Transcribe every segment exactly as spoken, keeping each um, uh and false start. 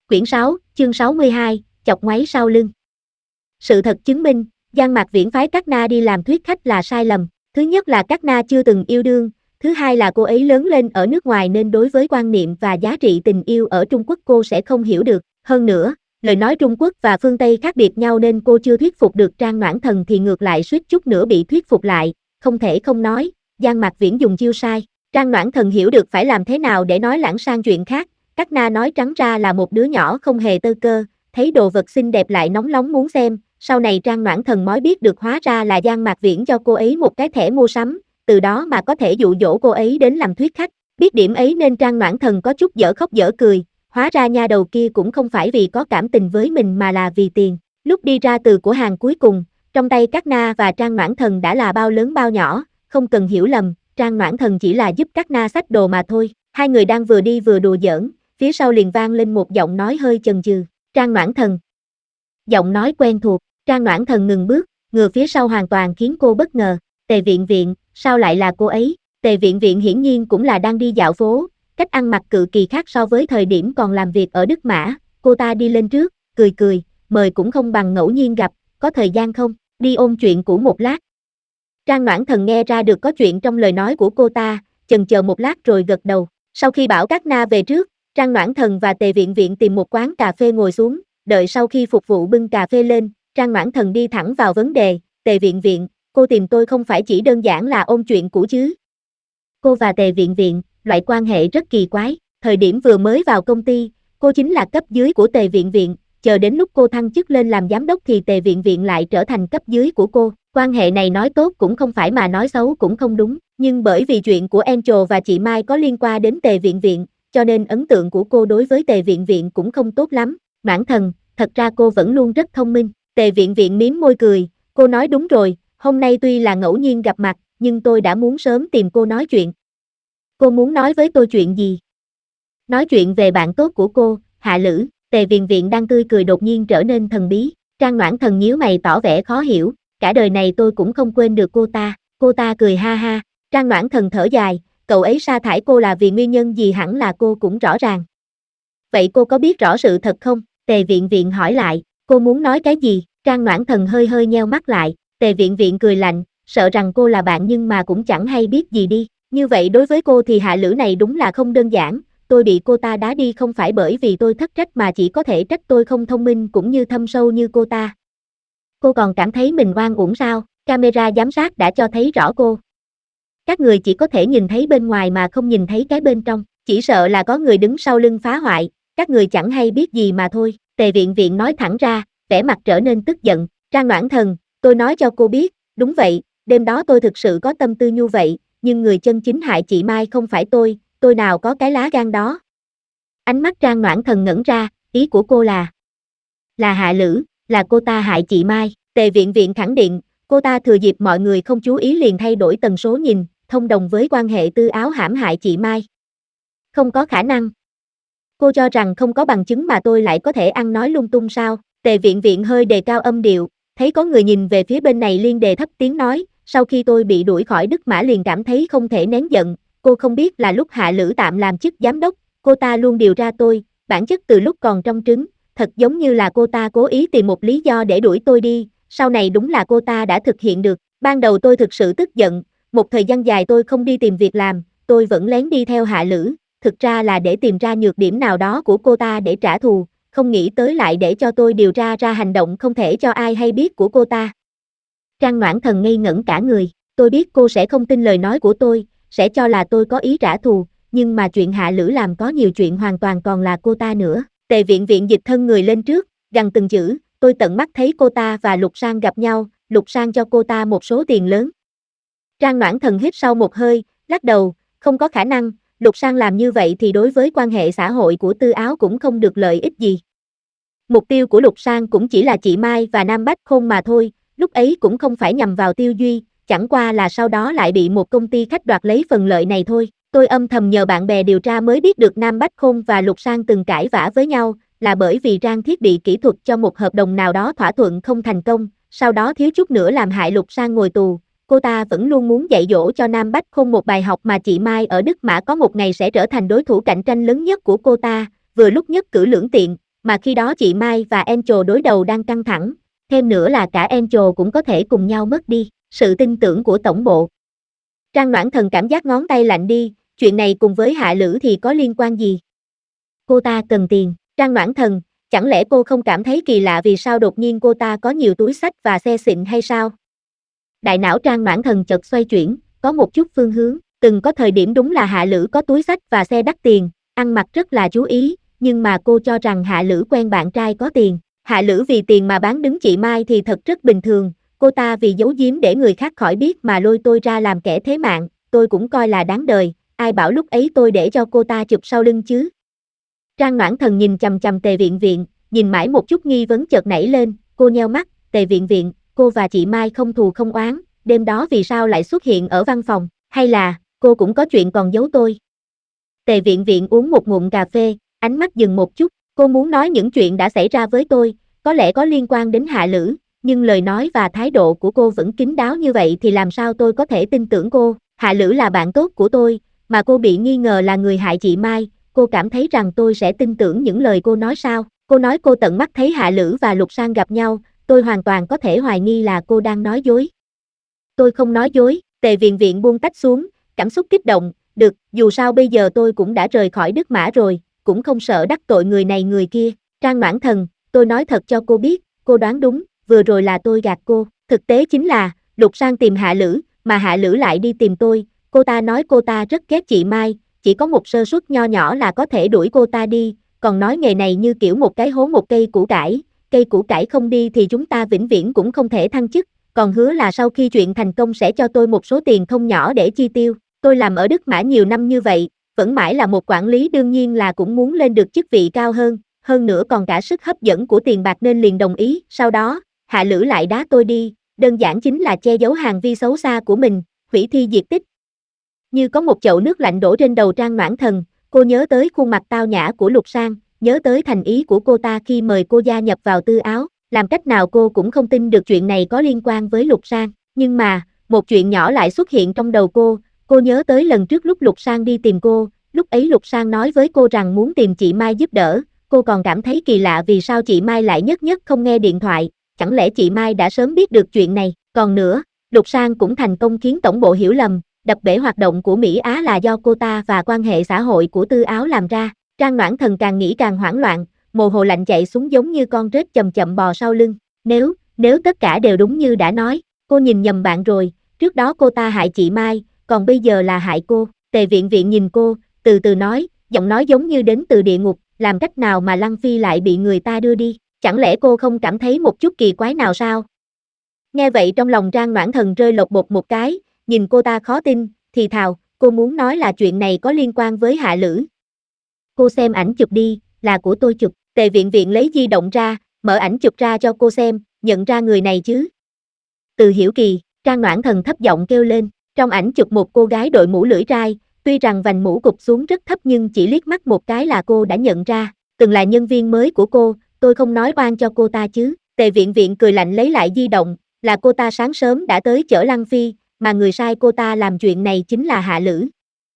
Quyển sáu, chương sáu mươi hai, chọc ngoáy sau lưng. Sự thật chứng minh, Giang Mạc Viễn phái Cát Na đi làm thuyết khách là sai lầm. Thứ nhất là Cát Na chưa từng yêu đương, thứ hai là cô ấy lớn lên ở nước ngoài nên đối với quan niệm và giá trị tình yêu ở Trung Quốc cô sẽ không hiểu được. Hơn nữa, lời nói Trung Quốc và phương Tây khác biệt nhau nên cô chưa thuyết phục được Trang Noãn Thần thì ngược lại suýt chút nữa bị thuyết phục lại. Không thể không nói, Giang Mạc Viễn dùng chiêu sai. Trang Noãn Thần hiểu được phải làm thế nào để nói lãng sang chuyện khác. Cát Na nói trắng ra là một đứa nhỏ không hề tơ cơ, thấy đồ vật xinh đẹp lại nóng nóng muốn xem. Sau này Trang Noãn Thần mới biết được hóa ra là Giang Mạc Viễn cho cô ấy một cái thẻ mua sắm, từ đó mà có thể dụ dỗ cô ấy đến làm thuyết khách. Biết điểm ấy nên Trang Noãn Thần có chút dở khóc dở cười, hóa ra nha đầu kia cũng không phải vì có cảm tình với mình mà là vì tiền. Lúc đi ra từ cửa hàng cuối cùng, trong tay Cát Na và Trang Noãn Thần đã là bao lớn bao nhỏ, không cần hiểu lầm, Trang Noãn Thần chỉ là giúp Cát Na xách đồ mà thôi. Hai người đang vừa đi vừa đùa giỡn, phía sau liền vang lên một giọng nói hơi chần chừ, Trang Noãn Thần. Giọng nói quen thuộc, Trang Noãn Thần ngừng bước, ngừa phía sau hoàn toàn khiến cô bất ngờ, Tề Viện Viện, sao lại là cô ấy? Tề Viện Viện hiển nhiên cũng là đang đi dạo phố, cách ăn mặc cực kỳ khác so với thời điểm còn làm việc ở Đức Mã, cô ta đi lên trước, cười cười, mời cũng không bằng ngẫu nhiên gặp, có thời gian không, đi ôn chuyện cũ một lát. Trang Noãn Thần nghe ra được có chuyện trong lời nói của cô ta, chần chờ một lát rồi gật đầu, sau khi bảo Cát Na về trước, Trang Noãn Thần và Tề Viện Viện tìm một quán cà phê ngồi xuống, đợi sau khi phục vụ bưng cà phê lên, Trang Noãn Thần đi thẳng vào vấn đề, Tề Viện Viện, cô tìm tôi không phải chỉ đơn giản là ôn chuyện cũ chứ? Cô và Tề Viện Viện, loại quan hệ rất kỳ quái, thời điểm vừa mới vào công ty, cô chính là cấp dưới của Tề Viện Viện, chờ đến lúc cô thăng chức lên làm giám đốc thì Tề Viện Viện lại trở thành cấp dưới của cô, quan hệ này nói tốt cũng không phải mà nói xấu cũng không đúng, nhưng bởi vì chuyện của Angel và chị Mai có liên quan đến Tề Viện Viện, cho nên ấn tượng của cô đối với Tề Viện Viện cũng không tốt lắm. Noãn Thần, thật ra cô vẫn luôn rất thông minh. Tề Viện Viện mím môi cười, cô nói đúng rồi, hôm nay tuy là ngẫu nhiên gặp mặt, nhưng tôi đã muốn sớm tìm cô nói chuyện. Cô muốn nói với tôi chuyện gì? Nói chuyện về bạn tốt của cô, Hạ Lữ. Tề Viện Viện đang tươi cười đột nhiên trở nên thần bí. Trang Noãn Thần nhíu mày tỏ vẻ khó hiểu, cả đời này tôi cũng không quên được cô ta. Cô ta cười ha ha. Trang Noãn Thần thở dài, cậu ấy sa thải cô là vì nguyên nhân gì hẳn là cô cũng rõ ràng. Vậy cô có biết rõ sự thật không? Tề Viện Viện hỏi lại, cô muốn nói cái gì? Trang Noãn Thần hơi hơi nheo mắt lại, Tề Viện Viện cười lạnh, sợ rằng cô là bạn nhưng mà cũng chẳng hay biết gì đi. Như vậy đối với cô thì Hạ Lữ này đúng là không đơn giản, tôi bị cô ta đá đi không phải bởi vì tôi thất trách mà chỉ có thể trách tôi không thông minh cũng như thâm sâu như cô ta. Cô còn cảm thấy mình oan uổng sao? Camera giám sát đã cho thấy rõ cô. Các người chỉ có thể nhìn thấy bên ngoài mà không nhìn thấy cái bên trong, chỉ sợ là có người đứng sau lưng phá hoại, các người chẳng hay biết gì mà thôi. Tề Viện Viện nói thẳng ra, vẻ mặt trở nên tức giận, Trang Noãn Thần, tôi nói cho cô biết, đúng vậy, đêm đó tôi thực sự có tâm tư như vậy, nhưng người chân chính hại chị Mai không phải tôi, tôi nào có cái lá gan đó. Ánh mắt Trang Noãn Thần ngẩn ra, ý của cô là, là Hạ Lữ, là cô ta hại chị Mai. Tề Viện Viện khẳng định, cô ta thừa dịp mọi người không chú ý liền thay đổi tần số nhìn, thông đồng với quan hệ Tư Áo hãm hại chị Mai. Không có khả năng. Cô cho rằng không có bằng chứng mà tôi lại có thể ăn nói lung tung sao? Tề Viện Viện hơi đề cao âm điệu, thấy có người nhìn về phía bên này liên đề thấp tiếng nói, sau khi tôi bị đuổi khỏi Đức Mã liền cảm thấy không thể nén giận, cô không biết là lúc Hạ Lữ tạm làm chức giám đốc, cô ta luôn điều tra tôi, bản chất từ lúc còn trong trứng, thật giống như là cô ta cố ý tìm một lý do để đuổi tôi đi, sau này đúng là cô ta đã thực hiện được, ban đầu tôi thực sự tức giận, một thời gian dài tôi không đi tìm việc làm, tôi vẫn lén đi theo Hạ Lữ, thực ra là để tìm ra nhược điểm nào đó của cô ta để trả thù, không nghĩ tới lại để cho tôi điều tra ra hành động không thể cho ai hay biết của cô ta. Trang Noãn Thần ngây ngẩn cả người, tôi biết cô sẽ không tin lời nói của tôi, sẽ cho là tôi có ý trả thù, nhưng mà chuyện Hạ Lữ làm có nhiều chuyện hoàn toàn còn là cô ta nữa. Tề Viện Viện dịch thân người lên trước, gằn từng chữ, tôi tận mắt thấy cô ta và Lục Sang gặp nhau, Lục Sang cho cô ta một số tiền lớn. Trang Noãn Thần hít sâu một hơi, lắc đầu, không có khả năng, Lục Sang làm như vậy thì đối với quan hệ xã hội của Tư Áo cũng không được lợi ích gì. Mục tiêu của Lục Sang cũng chỉ là chị Mai và Nam Bách Khôn mà thôi, lúc ấy cũng không phải nhằm vào Tiêu Duy, chẳng qua là sau đó lại bị một công ty khách đoạt lấy phần lợi này thôi. Tôi âm thầm nhờ bạn bè điều tra mới biết được Nam Bách Khôn và Lục Sang từng cãi vã với nhau, là bởi vì trang thiết bị kỹ thuật cho một hợp đồng nào đó thỏa thuận không thành công, sau đó thiếu chút nữa làm hại Lục Sang ngồi tù. Cô ta vẫn luôn muốn dạy dỗ cho Nam Bách Khôn một bài học mà chị Mai ở Đức Mã có một ngày sẽ trở thành đối thủ cạnh tranh lớn nhất của cô ta, vừa lúc nhất cử lưỡng tiện, mà khi đó chị Mai và Angel đối đầu đang căng thẳng, thêm nữa là cả Angel cũng có thể cùng nhau mất đi sự tin tưởng của tổng bộ. Trang Noãn Thần cảm giác ngón tay lạnh đi, chuyện này cùng với Hạ Lữ thì có liên quan gì? Cô ta cần tiền, Trang Noãn Thần, chẳng lẽ cô không cảm thấy kỳ lạ vì sao đột nhiên cô ta có nhiều túi xách và xe xịn hay sao? Đại não Trang Noãn Thần chợt xoay chuyển, có một chút phương hướng, từng có thời điểm đúng là Hạ Lữ có túi xách và xe đắt tiền, ăn mặc rất là chú ý, nhưng mà cô cho rằng Hạ Lữ quen bạn trai có tiền. Hạ Lữ vì tiền mà bán đứng chị Mai thì thật rất bình thường, cô ta vì giấu giếm để người khác khỏi biết mà lôi tôi ra làm kẻ thế mạng, tôi cũng coi là đáng đời, ai bảo lúc ấy tôi để cho cô ta chụp sau lưng chứ. Trang Noãn Thần nhìn chằm chằm Tề Viện Viện, nhìn mãi một chút nghi vấn chợt nảy lên, cô nheo mắt, Tề Viện Viện, cô và chị Mai không thù không oán, đêm đó vì sao lại xuất hiện ở văn phòng, hay là, cô cũng có chuyện còn giấu tôi. Tề Viện Viện uống một ngụm cà phê, ánh mắt dừng một chút, cô muốn nói những chuyện đã xảy ra với tôi, có lẽ có liên quan đến Hạ Lữ, nhưng lời nói và thái độ của cô vẫn kín đáo như vậy thì làm sao tôi có thể tin tưởng cô, Hạ Lữ là bạn tốt của tôi, mà cô bị nghi ngờ là người hại chị Mai, cô cảm thấy rằng tôi sẽ tin tưởng những lời cô nói sao, cô nói cô tận mắt thấy Hạ Lữ và Lục Sang gặp nhau, tôi hoàn toàn có thể hoài nghi là cô đang nói dối. Tôi không nói dối, Tề Viện Viện buông tách xuống, cảm xúc kích động, được, dù sao bây giờ tôi cũng đã rời khỏi Đức Mã rồi, cũng không sợ đắc tội người này người kia, Trang Noãn Thần, tôi nói thật cho cô biết, cô đoán đúng, vừa rồi là tôi gạt cô, thực tế chính là, Lục Sang tìm Hạ Lữ, mà Hạ Lữ lại đi tìm tôi, cô ta nói cô ta rất ghét chị Mai, chỉ có một sơ suất nho nhỏ là có thể đuổi cô ta đi, còn nói nghề này như kiểu một cái hố một cây củ cải, cây củ cải không đi thì chúng ta vĩnh viễn cũng không thể thăng chức, còn hứa là sau khi chuyện thành công sẽ cho tôi một số tiền không nhỏ để chi tiêu, tôi làm ở Đức Mã nhiều năm như vậy, vẫn mãi là một quản lý đương nhiên là cũng muốn lên được chức vị cao hơn, hơn nữa còn cả sức hấp dẫn của tiền bạc nên liền đồng ý, sau đó, Hạ Lữ lại đá tôi đi, đơn giản chính là che giấu hành vi xấu xa của mình, hủy thi diệt tích. Như có một chậu nước lạnh đổ trên đầu Trang Noãn Thần, cô nhớ tới khuôn mặt tao nhã của Lục Sang, nhớ tới thành ý của cô ta khi mời cô gia nhập vào Tư Áo, làm cách nào cô cũng không tin được chuyện này có liên quan với Lục Sang, nhưng mà, một chuyện nhỏ lại xuất hiện trong đầu cô, cô nhớ tới lần trước lúc Lục Sang đi tìm cô, lúc ấy Lục Sang nói với cô rằng muốn tìm chị Mai giúp đỡ, cô còn cảm thấy kỳ lạ vì sao chị Mai lại nhất nhất không nghe điện thoại, chẳng lẽ chị Mai đã sớm biết được chuyện này, còn nữa, Lục Sang cũng thành công khiến tổng bộ hiểu lầm, đập bể hoạt động của Mỹ Á là do cô ta và quan hệ xã hội của Tư Áo làm ra, Trang Noãn Thần càng nghĩ càng hoảng loạn, mồ hôi lạnh chạy xuống giống như con rết chậm chậm bò sau lưng, nếu, nếu tất cả đều đúng như đã nói, cô nhìn nhầm bạn rồi, trước đó cô ta hại chị Mai, còn bây giờ là hại cô, Tề Viện Viện nhìn cô, từ từ nói, giọng nói giống như đến từ địa ngục, làm cách nào mà Lăng Phi lại bị người ta đưa đi, chẳng lẽ cô không cảm thấy một chút kỳ quái nào sao? Nghe vậy trong lòng Trang Noãn Thần rơi lột bột một cái, nhìn cô ta khó tin, thì thào, cô muốn nói là chuyện này có liên quan với Hạ Lữ. Cô xem ảnh chụp đi, là của tôi chụp, Tề Viện Viện lấy di động ra, mở ảnh chụp ra cho cô xem, nhận ra người này chứ? Từ Hiểu Kỳ, Trang Noãn Thần thấp giọng kêu lên, trong ảnh chụp một cô gái đội mũ lưỡi trai, tuy rằng vành mũ cụp xuống rất thấp nhưng chỉ liếc mắt một cái là cô đã nhận ra, từng là nhân viên mới của cô, tôi không nói oan cho cô ta chứ, Tề Viện Viện cười lạnh lấy lại di động, là cô ta sáng sớm đã tới chở Lăng Phi, mà người sai cô ta làm chuyện này chính là Hạ Lữ.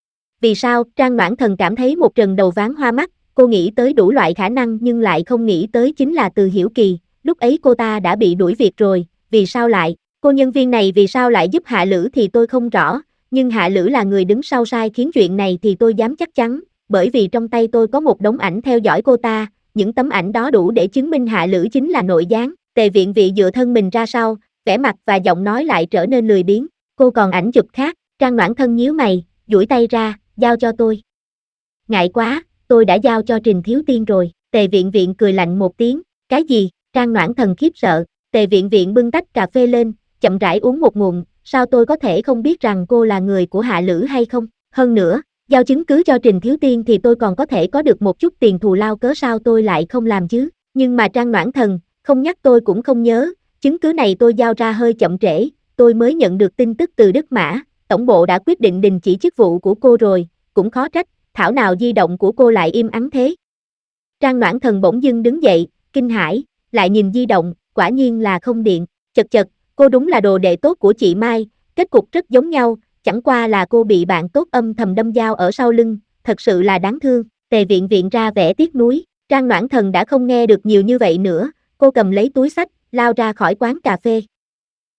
Vì sao? Trang Noãn Thần cảm thấy một trần đầu ván hoa mắt, cô nghĩ tới đủ loại khả năng nhưng lại không nghĩ tới chính là Từ Hiểu Kỳ, lúc ấy cô ta đã bị đuổi việc rồi, vì sao lại, cô nhân viên này vì sao lại giúp Hạ Lữ thì tôi không rõ, nhưng Hạ Lữ là người đứng sau sai khiến chuyện này thì tôi dám chắc chắn, bởi vì trong tay tôi có một đống ảnh theo dõi cô ta, những tấm ảnh đó đủ để chứng minh Hạ Lữ chính là nội gián. Tề Viện Viện dựa thân mình ra sau, vẻ mặt và giọng nói lại trở nên lười biếng, cô còn ảnh chụp khác, Trang Noãn Thân nhíu mày, duỗi tay ra, giao cho tôi. Ngại quá, tôi đã giao cho Trình Thiếu Tiên rồi, Tề Viện Viện cười lạnh một tiếng, cái gì, Trang Noãn Thần khiếp sợ, Tề Viện Viện bưng tách cà phê lên, chậm rãi uống một ngụm, sao tôi có thể không biết rằng cô là người của Hạ Lữ hay không, hơn nữa, giao chứng cứ cho Trình Thiếu Tiên thì tôi còn có thể có được một chút tiền thù lao cớ sao tôi lại không làm chứ, nhưng mà Trang Noãn Thần, không nhắc tôi cũng không nhớ, chứng cứ này tôi giao ra hơi chậm trễ, tôi mới nhận được tin tức từ Đức Mã, tổng bộ đã quyết định đình chỉ chức vụ của cô rồi, cũng khó trách, thảo nào di động của cô lại im ắng thế. Trang Noãn Thần bỗng dưng đứng dậy, kinh hãi, lại nhìn di động, quả nhiên là không điện, chật chật, cô đúng là đồ đệ tốt của chị Mai, kết cục rất giống nhau, chẳng qua là cô bị bạn tốt âm thầm đâm dao ở sau lưng, thật sự là đáng thương, Tề Viện Viện ra vẻ tiếc nuối, Trang Noãn Thần đã không nghe được nhiều như vậy nữa, cô cầm lấy túi xách, lao ra khỏi quán cà phê.